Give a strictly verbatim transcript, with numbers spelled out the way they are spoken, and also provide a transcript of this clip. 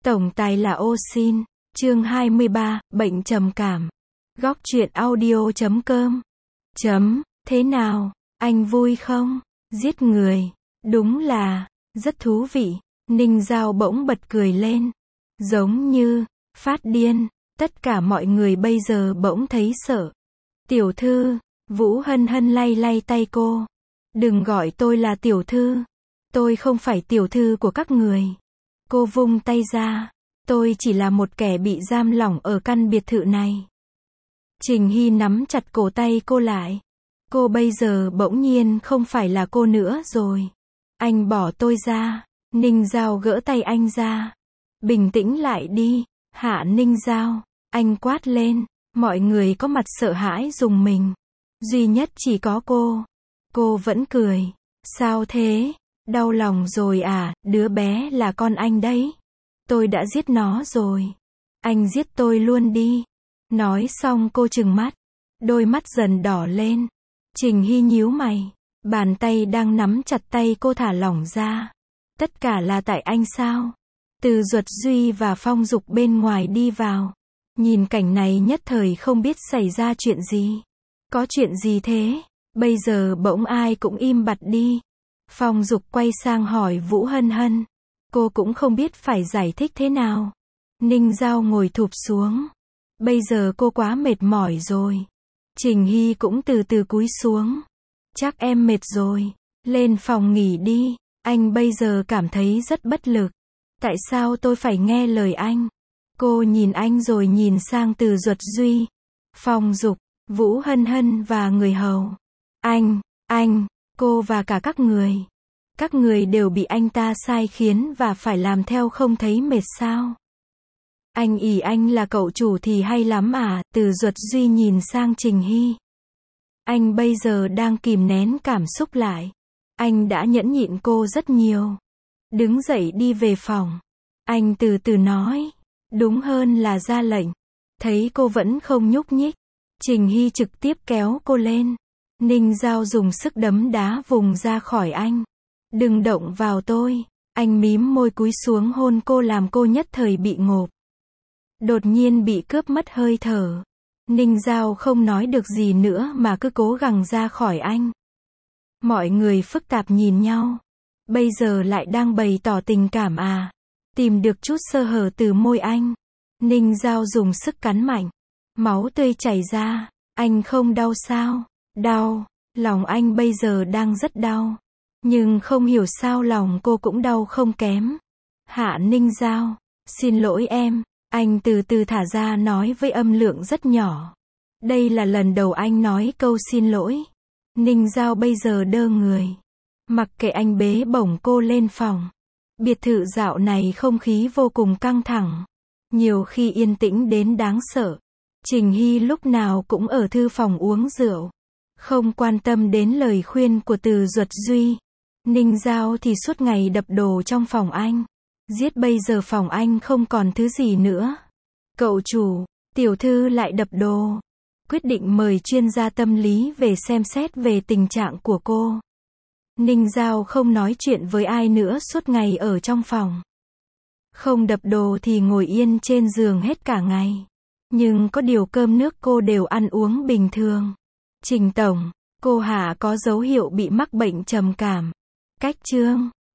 Tổng tài là ô xin. Chương hai mươi ba, bệnh trầm cảm. Góc truyện audio chấm com. Chấm, thế nào, anh vui không? Giết người. Đúng là, rất thú vị. Ninh Giao bỗng bật cười lên. Giống như, phát điên. Tất cả mọi người bây giờ bỗng thấy sợ. Tiểu thư, Vũ Hân Hân lay lay tay cô. Đừng gọi tôi là tiểu thư. Tôi không phải tiểu thư của các người. Cô vung tay ra. Tôi chỉ là một kẻ bị giam lỏng ở căn biệt thự này. Trình Hy nắm chặt cổ tay cô lại. Cô bây giờ bỗng nhiên không phải là cô nữa rồi. Anh bỏ tôi ra. Ninh Giao gỡ tay anh ra. Bình tĩnh lại đi, Hạ Ninh Giao. Anh quát lên. Mọi người có mặt sợ hãi rùng mình. Duy nhất chỉ có cô. Cô vẫn cười. Sao thế? Đau lòng rồi à? Đứa bé là con anh đấy. Tôi đã giết nó rồi. Anh giết tôi luôn đi. Nói xong cô trừng mắt. Đôi mắt dần đỏ lên. Trình Hy nhíu mày. Bàn tay đang nắm chặt tay cô thả lỏng ra. Tất cả là tại anh sao? Từ Duật Duy và Phong Dục bên ngoài đi vào. Nhìn cảnh này nhất thời không biết xảy ra chuyện gì. Có chuyện gì thế? Bây giờ bỗng ai cũng im bặt đi. Phong Dục quay sang hỏi Vũ Hân Hân. Cô cũng không biết phải giải thích thế nào. Ninh Giao ngồi thụp xuống. Bây giờ cô quá mệt mỏi rồi. Trình Hy cũng từ từ cúi xuống. Chắc em mệt rồi. Lên phòng nghỉ đi. Anh bây giờ cảm thấy rất bất lực. Tại sao tôi phải nghe lời anh? Cô nhìn anh rồi nhìn sang Từ Duật Duy, Phong Dục, Vũ Hân Hân và người hầu. Anh, anh, cô và cả các người. Các người đều bị anh ta sai khiến và phải làm theo không thấy mệt sao? Anh ỷ anh là cậu chủ thì hay lắm à? Từ Duật Duy nhìn sang Trình Hy. Anh bây giờ đang kìm nén cảm xúc lại. Anh đã nhẫn nhịn cô rất nhiều. Đứng dậy đi về phòng. Anh từ từ nói. Đúng hơn là ra lệnh. Thấy cô vẫn không nhúc nhích. Trình Hy trực tiếp kéo cô lên. Ninh Giao dùng sức đấm đá vùng ra khỏi anh. Đừng động vào tôi. Anh mím môi cúi xuống hôn cô làm cô nhất thời bị ngộp. Đột nhiên bị cướp mất hơi thở. Ninh Giao không nói được gì nữa mà cứ cố gắng ra khỏi anh. Mọi người phức tạp nhìn nhau. Bây giờ lại đang bày tỏ tình cảm à? Tìm được chút sơ hở từ môi anh. Ninh Giao dùng sức cắn mạnh. Máu tươi chảy ra. Anh không đau sao? Đau. Lòng anh bây giờ đang rất đau. Nhưng không hiểu sao lòng cô cũng đau không kém. Hạ Ninh Giao. Xin lỗi em. Anh từ từ thả ra nói với âm lượng rất nhỏ. Đây là lần đầu anh nói câu xin lỗi. Ninh Giao bây giờ đơ người. Mặc kệ anh bế bổng cô lên phòng. Biệt thự dạo này không khí vô cùng căng thẳng. Nhiều khi yên tĩnh đến đáng sợ. Trình Hy lúc nào cũng ở thư phòng uống rượu. Không quan tâm đến lời khuyên của Từ Duật Duy. Ninh Giao thì suốt ngày đập đồ trong phòng anh. Giết bây giờ phòng anh không còn thứ gì nữa. Cậu chủ, tiểu thư lại đập đồ. Quyết định mời chuyên gia tâm lý về xem xét về tình trạng của cô. Ninh Giao không nói chuyện với ai nữa suốt ngày ở trong phòng. Không đập đồ thì ngồi yên trên giường hết cả ngày. Nhưng có điều cơm nước cô đều ăn uống bình thường. Trình tổng, cô Hạ có dấu hiệu bị mắc bệnh trầm cảm. Cách chương